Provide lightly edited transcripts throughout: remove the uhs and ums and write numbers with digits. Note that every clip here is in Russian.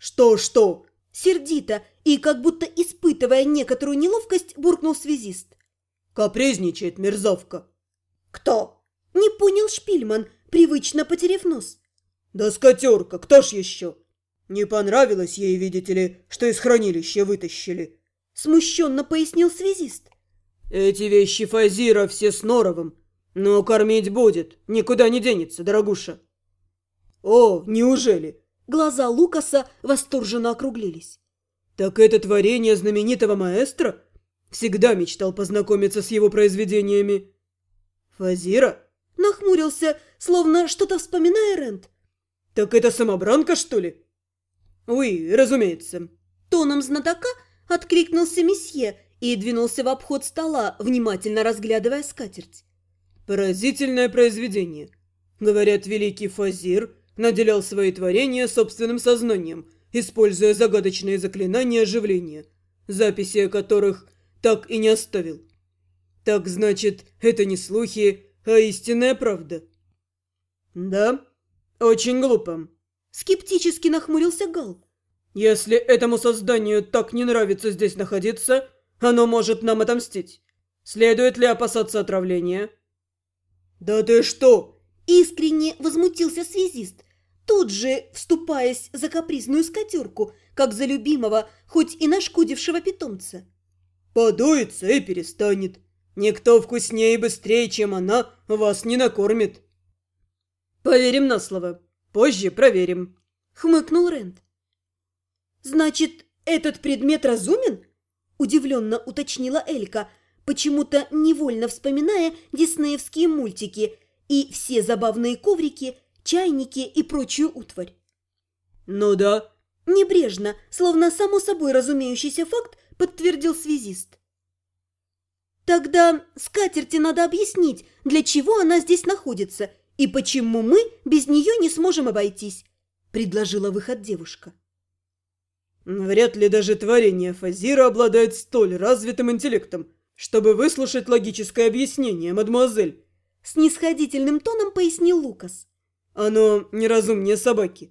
«Что?» Сердито и, как будто испытывая некоторую неловкость, буркнул связист. «Капризничает мерзавка». «Кто?» Не понял Шпильман, привычно потеряв нос. «Да скотерка, кто ж еще? Не понравилось ей, видите ли, что из хранилища вытащили». Смущенно пояснил связист. «Эти вещи Фазира все с норовом, но кормить будет, никуда не денется, дорогуша». «О, неужели?» Глаза Лукаса восторженно округлились. «Так это творение знаменитого маэстро? Всегда мечтал познакомиться с его произведениями». «Фазира?» Нахмурился, словно что-то вспоминая Рент. «Так это самобранка, что ли?» «Уи, разумеется». Тоном знатока откликнулся месье и двинулся в обход стола, внимательно разглядывая скатерть. «Поразительное произведение. Говорят, великий Фазир наделял свои творения собственным сознанием, используя загадочные заклинания оживления, записи о которых так и не оставил. Так значит, это не слухи, а истинная правда». «Да, очень глупо», — скептически нахмурился Гал. «Если этому созданию так не нравится здесь находиться, оно может нам отомстить. Следует ли опасаться отравления?» «Да ты что?» — искренне возмутился связист, тут же вступаясь за капризную скатерку, как за любимого, хоть и нашкодившего питомца. «Подуется и перестанет. Никто вкуснее и быстрее, чем она, вас не накормит». «Поверим на слово. Позже проверим», — хмыкнул Рент. «Значит, этот предмет разумен?» – удивленно уточнила Элька, почему-то невольно вспоминая диснеевские мультики и все забавные коврики, чайники и прочую утварь. «Ну да». Небрежно, словно само собой разумеющийся факт, подтвердил связист. «Тогда скатерти надо объяснить, для чего она здесь находится и почему мы без нее не сможем обойтись», – предложила выход девушка. «Вряд ли даже творение Фазира обладает столь развитым интеллектом, чтобы выслушать логическое объяснение, мадемуазель», — снисходительным тоном пояснил Лукас. «Оно неразумнее собаки».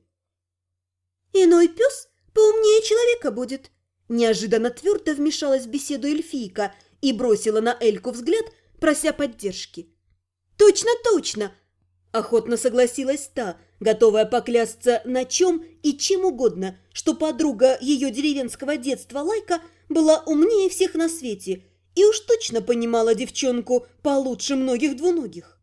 «Иной пес поумнее человека будет», — неожиданно твердо вмешалась в беседу эльфийка и бросила на Эльку взгляд, прося поддержки. «Точно, точно!» – охотно согласилась та, готовая поклясться на чем и чем угодно, что подруга ее деревенского детства Лайка была умнее всех на свете и уж точно понимала девчонку получше многих двуногих.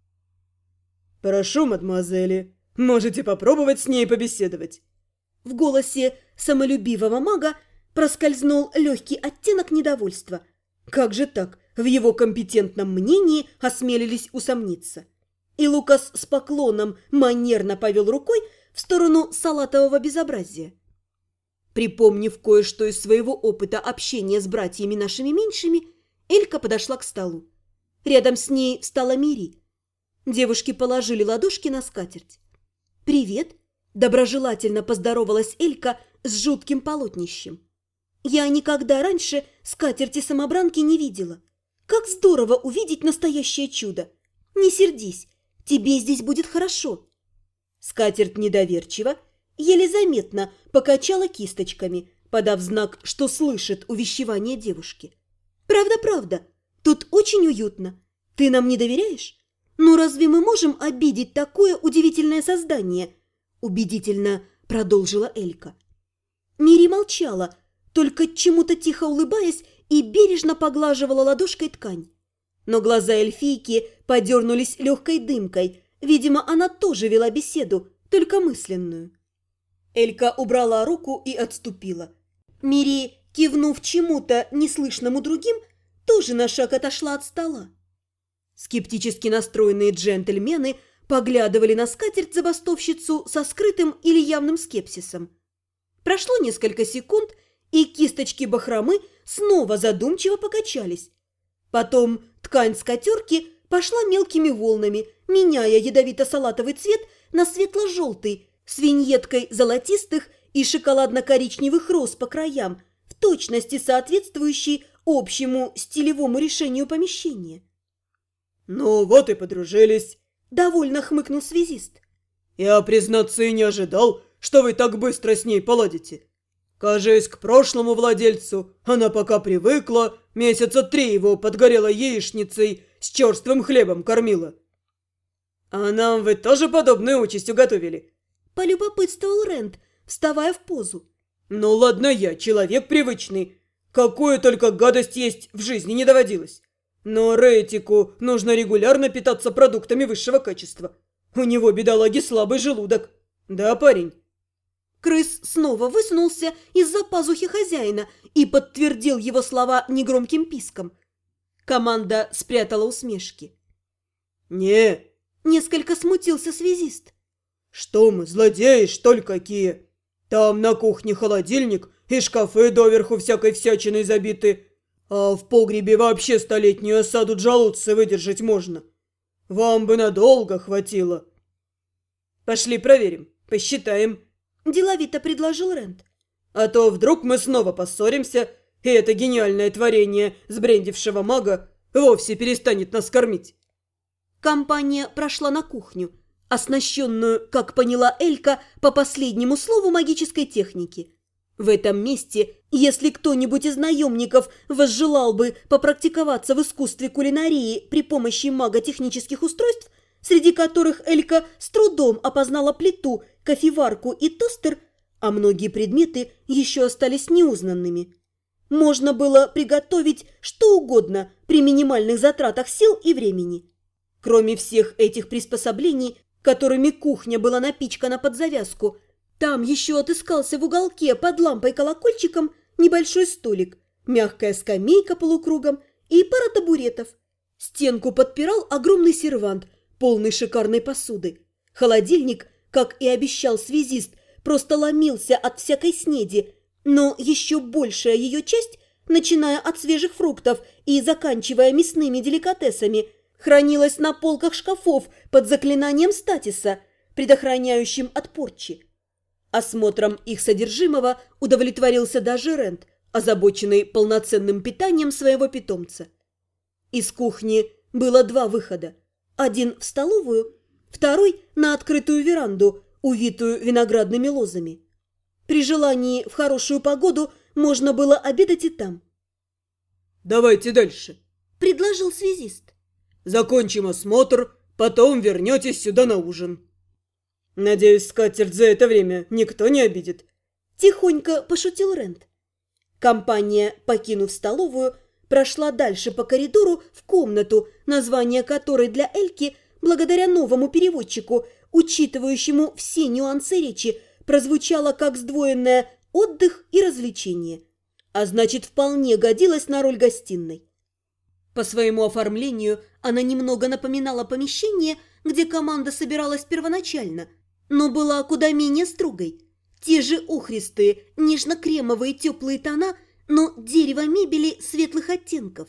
«Прошу, мадемуазели, можете попробовать с ней побеседовать». В голосе самолюбивого мага проскользнул легкий оттенок недовольства. Как же так? В его компетентном мнении осмелились усомниться. И Лукас с поклоном манерно повел рукой в сторону салатового безобразия. Припомнив кое-что из своего опыта общения с братьями нашими меньшими, Элька подошла к столу. Рядом с ней встала Мири. Девушки положили ладошки на скатерть. «Привет!» – доброжелательно поздоровалась Элька с жутким полотнищем. «Я никогда раньше скатерти-самобранки не видела. Как здорово увидеть настоящее чудо! Не сердись, тебе здесь будет хорошо». Скатерть недоверчиво, еле заметно покачала кисточками, подав знак, что слышит увещевание девушки. «Правда, правда, тут очень уютно. Ты нам не доверяешь? Ну разве мы можем обидеть такое удивительное создание?» Убедительно продолжила Элька. Мири молчала, только чему-то тихо улыбаясь и бережно поглаживала ладошкой ткань. Но глаза эльфийки подернулись легкой дымкой. Видимо, она тоже вела беседу, только мысленную. Элька убрала руку и отступила. Мири, кивнув чему-то неслышному другим, тоже на шаг отошла от стола. Скептически настроенные джентльмены поглядывали на скатерть-забастовщицу со скрытым или явным скепсисом. Прошло несколько секунд, и кисточки бахромы снова задумчиво покачались. Потом ткань скатерки пошла мелкими волнами, меняя ядовито-салатовый цвет на светло-желтый, с виньеткой золотистых и шоколадно-коричневых роз по краям, в точности соответствующий общему стилевому решению помещения. «Ну вот и подружились», – довольно хмыкнул связист. «Я, признаться, и не ожидал, что вы так быстро с ней поладите. Кажись, к прошлому владельцу она пока привыкла, месяца 3 его подгорелой яичницей с черствым хлебом кормила. А нам вы тоже подобную участь уготовили? Полюбопытствовал Рент, вставая в позу. Ну ладно, я человек привычный. Какую только гадость есть в жизни не доводилось. Но Ретику нужно регулярно питаться продуктами высшего качества. У него, бедолаги, слабый желудок. Да, парень? Крыс снова высунулся из-за пазухи хозяина и подтвердил его слова негромким писком. Команда спрятала усмешки. «Не!» – несколько смутился связист. «Что мы, злодеи, что ли, какие? Там на кухне холодильник и шкафы доверху всякой всячиной забиты, а в погребе вообще 100-летнюю осаду джалутцы выдержать можно. Вам бы надолго хватило». «Пошли проверим, посчитаем», – деловито предложил Рент. «А то вдруг мы снова поссоримся, и это гениальное творение сбрендившего мага вовсе перестанет нас кормить». Компания прошла на кухню, оснащенную, как поняла Элька, по последнему слову магической техники. В этом месте, если кто-нибудь из наемников возжелал бы попрактиковаться в искусстве кулинарии при помощи маготехнических устройств, среди которых Элька с трудом опознала плиту, кофеварку и тостер, а многие предметы еще остались неузнанными, можно было приготовить что угодно при минимальных затратах сил и времени. Кроме всех этих приспособлений, которыми кухня была напичкана под завязку, там еще отыскался в уголке под лампой-колокольчиком небольшой столик, мягкая скамейка полукругом и пара табуретов. Стенку подпирал огромный сервант, полный шикарной посуды. Холодильник, как и обещал связист, просто ломился от всякой снеди, но еще большая ее часть, начиная от свежих фруктов и заканчивая мясными деликатесами, хранилась на полках шкафов под заклинанием статиса, предохраняющим от порчи. Осмотром их содержимого удовлетворился даже Рент, озабоченный полноценным питанием своего питомца. Из кухни было 2 выхода. Один в столовую, второй на открытую веранду, увитую виноградными лозами. При желании в хорошую погоду можно было обедать и там. «Давайте дальше», – предложил связист. «Закончим осмотр, потом вернетесь сюда на ужин. Надеюсь, скатерть за это время никто не обидит», – тихонько пошутил Рент. Компания, покинув столовую, прошла дальше по коридору в комнату, название которой для Эльки, благодаря новому переводчику, учитывающему все нюансы речи, прозвучало как сдвоенное «отдых» и «развлечение», а значит, вполне годилась на роль гостиной. По своему оформлению она немного напоминала помещение, где команда собиралась первоначально, но была куда менее строгой. Те же охристые, нежно-кремовые теплые тона, но дерево мебели светлых оттенков.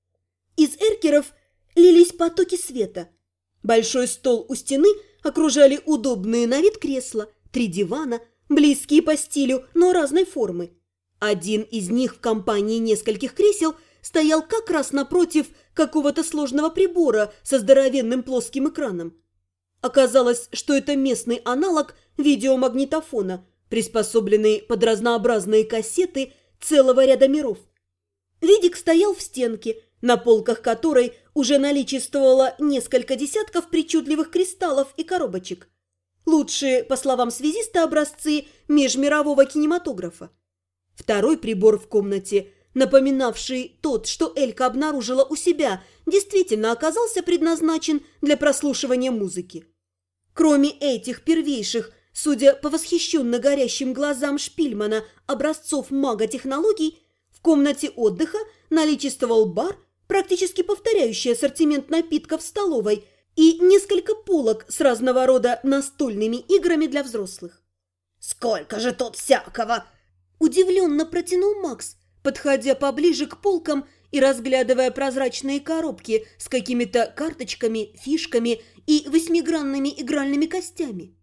Из эркеров лились потоки света. Большой стол у стены окружали удобные на вид кресла, 3 дивана, близкие по стилю, но разной формы. Один из них в компании нескольких кресел стоял как раз напротив какого-то сложного прибора со здоровенным плоским экраном. Оказалось, что это местный аналог видеомагнитофона, приспособленный под разнообразные кассеты целого ряда миров. Видик стоял в стенке, на полках которой уже наличествовало несколько десятков причудливых кристаллов и коробочек. Лучшие, по словам связиста, образцы межмирового кинематографа. Второй прибор в комнате, напоминавший тот, что Элька обнаружила у себя, действительно оказался предназначен для прослушивания музыки. Кроме этих первейших, судя по восхищенно горящим глазам Шпильмана, образцов маготехнологий, в комнате отдыха наличествовал бар, практически повторяющий ассортимент напитков в столовой, и несколько полок с разного рода настольными играми для взрослых. «Сколько же тут всякого!» – удивленно протянул Макс, подходя поближе к полкам и разглядывая прозрачные коробки с какими-то карточками, фишками и 8-гранными игральными костями.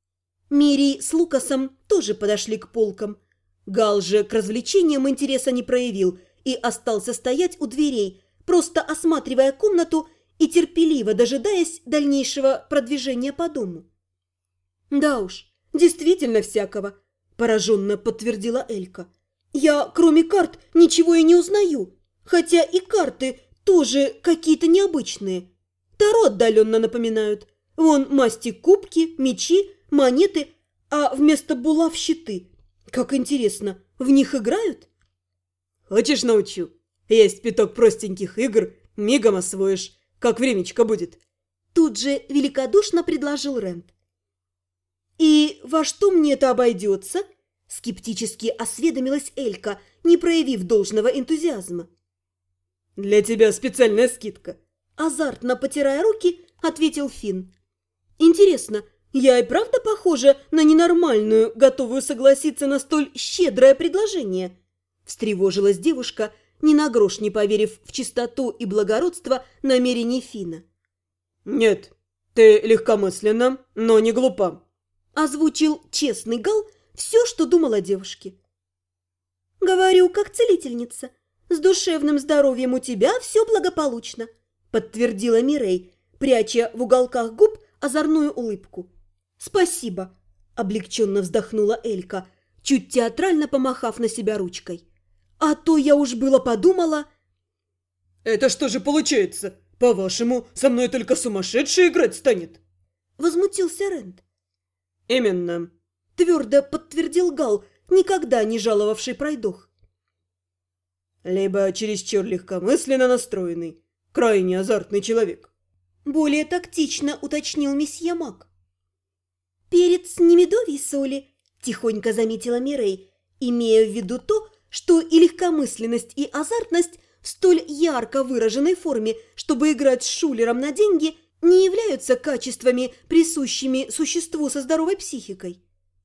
Мири с Лукасом тоже подошли к полкам. Гал же к развлечениям интереса не проявил и остался стоять у дверей, просто осматривая комнату и терпеливо дожидаясь дальнейшего продвижения по дому. Да уж, действительно всякого. – пораженно подтвердила Элька. «Я, кроме карт, ничего и не узнаю, хотя и карты тоже какие-то необычные. Таро отдаленно напоминают. Вон масти кубки, мечи, монеты, а вместо булав щиты. Как интересно, в них играют?» «Хочешь, научу? Есть пяток простеньких игр, мигом освоишь, как времечко будет». Тут же великодушно предложил Рент. «И во что мне это обойдется?» Скептически осведомилась Элька, не проявив должного энтузиазма. «Для тебя специальная скидка». Азартно потирая руки, ответил Финн. «Интересно, я и правда похожа на ненормальную, готовую согласиться на столь щедрое предложение?» Встревожилась девушка, ни на грош не поверив в чистоту и благородство намерений Финна. «Нет, ты легкомысленна, но не глупа», – озвучил честный Гал все, что думал о девушке. «Говорю, как целительница. С душевным здоровьем у тебя все благополучно», – подтвердила Мирей, пряча в уголках губ озорную улыбку. «Спасибо», – облегченно вздохнула Элька, чуть театрально помахав на себя ручкой. «А то я уж было подумала...» «Это что же получается? По-вашему, со мной только сумасшедший играть станет?» Возмутился Рент. «Именно», – твердо подтвердил Гал, никогда не жаловавший пройдох. «Либо чересчур легкомысленно настроенный, крайне азартный человек». Более тактично уточнил месье Мак. «Перец не медовьей соли», – тихонько заметила Мирей, имея в виду то, что и легкомысленность, и азартность в столь ярко выраженной форме, чтобы играть с шулером на деньги, не являются качествами, присущими существу со здоровой психикой.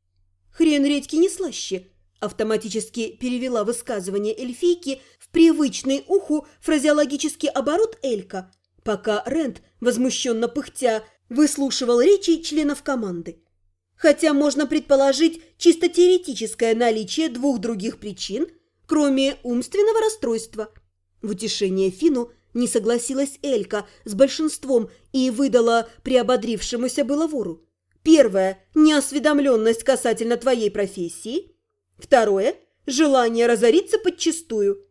«Хрен редьки не слаще», – автоматически перевела высказывание эльфийки в привычный уху фразеологический оборот Элька, пока Рент, возмущенно пыхтя, выслушивал речи членов команды. Хотя можно предположить чисто теоретическое наличие двух других причин, кроме умственного расстройства. В утешение Фину не согласилась Элька с большинством и выдала приободрившемуся было вору. Первое – неосведомленность касательно твоей профессии. Второе – желание разориться подчистую.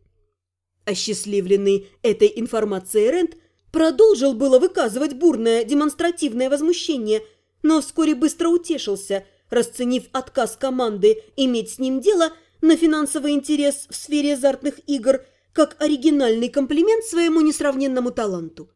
Осчастливленный этой информацией Рент продолжил было выказывать бурное демонстративное возмущение, но вскоре быстро утешился, расценив отказ команды иметь с ним дело на финансовый интерес в сфере азартных игр как оригинальный комплимент своему несравненному таланту.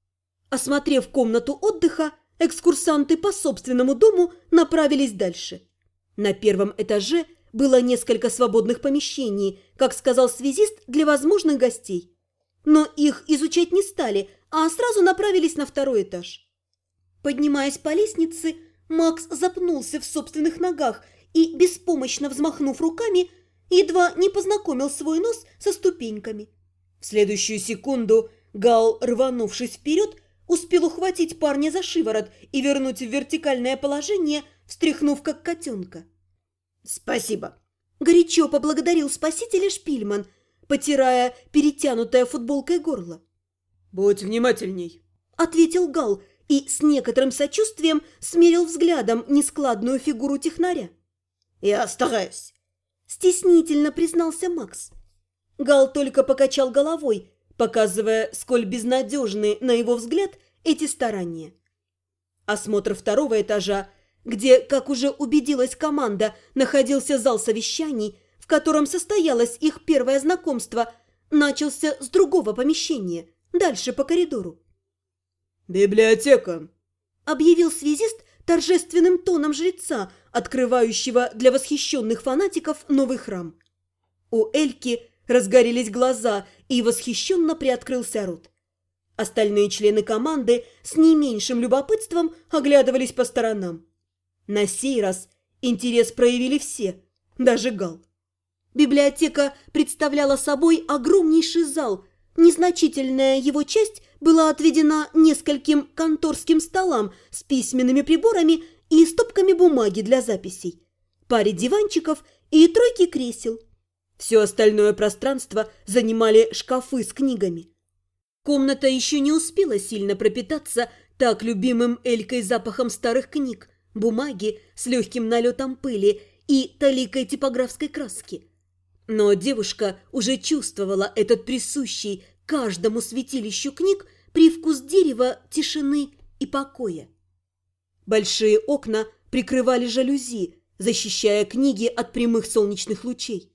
Осмотрев комнату отдыха, экскурсанты по собственному дому направились дальше. На первом этаже было несколько свободных помещений, как сказал связист, для возможных гостей. Но их изучать не стали, а сразу направились на второй этаж. Поднимаясь по лестнице, Макс запнулся в собственных ногах и, беспомощно взмахнув руками, едва не познакомил свой нос со ступеньками. В следующую секунду Гал, рванувшись вперед, успел ухватить парня за шиворот и вернуть в вертикальное положение, встряхнув как котенка. «Спасибо!» – горячо поблагодарил спасителя Шпильман, потирая перетянутое футболкой горло. «Будь внимательней», – ответил Гал и с некоторым сочувствием смерил взглядом нескладную фигуру технаря. «Я стараюсь!» – стеснительно признался Макс. Гал только покачал головой, показывая, сколь безнадежны, на его взгляд, эти старания. Осмотр второго этажа, где, как уже убедилась команда, находился зал совещаний, в котором состоялось их первое знакомство, начался с другого помещения, дальше по коридору. «Библиотека», – объявил связист торжественным тоном жреца, открывающего для восхищенных фанатиков новый храм. У Эльки разгорелись глаза и восхищенно приоткрылся рот. Остальные члены команды с не меньшим любопытством оглядывались по сторонам. На сей раз интерес проявили все, даже Гал. Библиотека представляла собой огромнейший зал. Незначительная его часть была отведена нескольким конторским столам с письменными приборами и стопками бумаги для записей, паре диванчиков и тройки кресел. Все остальное пространство занимали шкафы с книгами. Комната еще не успела сильно пропитаться так любимым Элькой запахом старых книг, бумаги с легким налетом пыли и таликой типографской краски. Но девушка уже чувствовала этот присущий каждому святилищу книг привкус дерева, тишины и покоя. Большие окна прикрывали жалюзи, защищая книги от прямых солнечных лучей.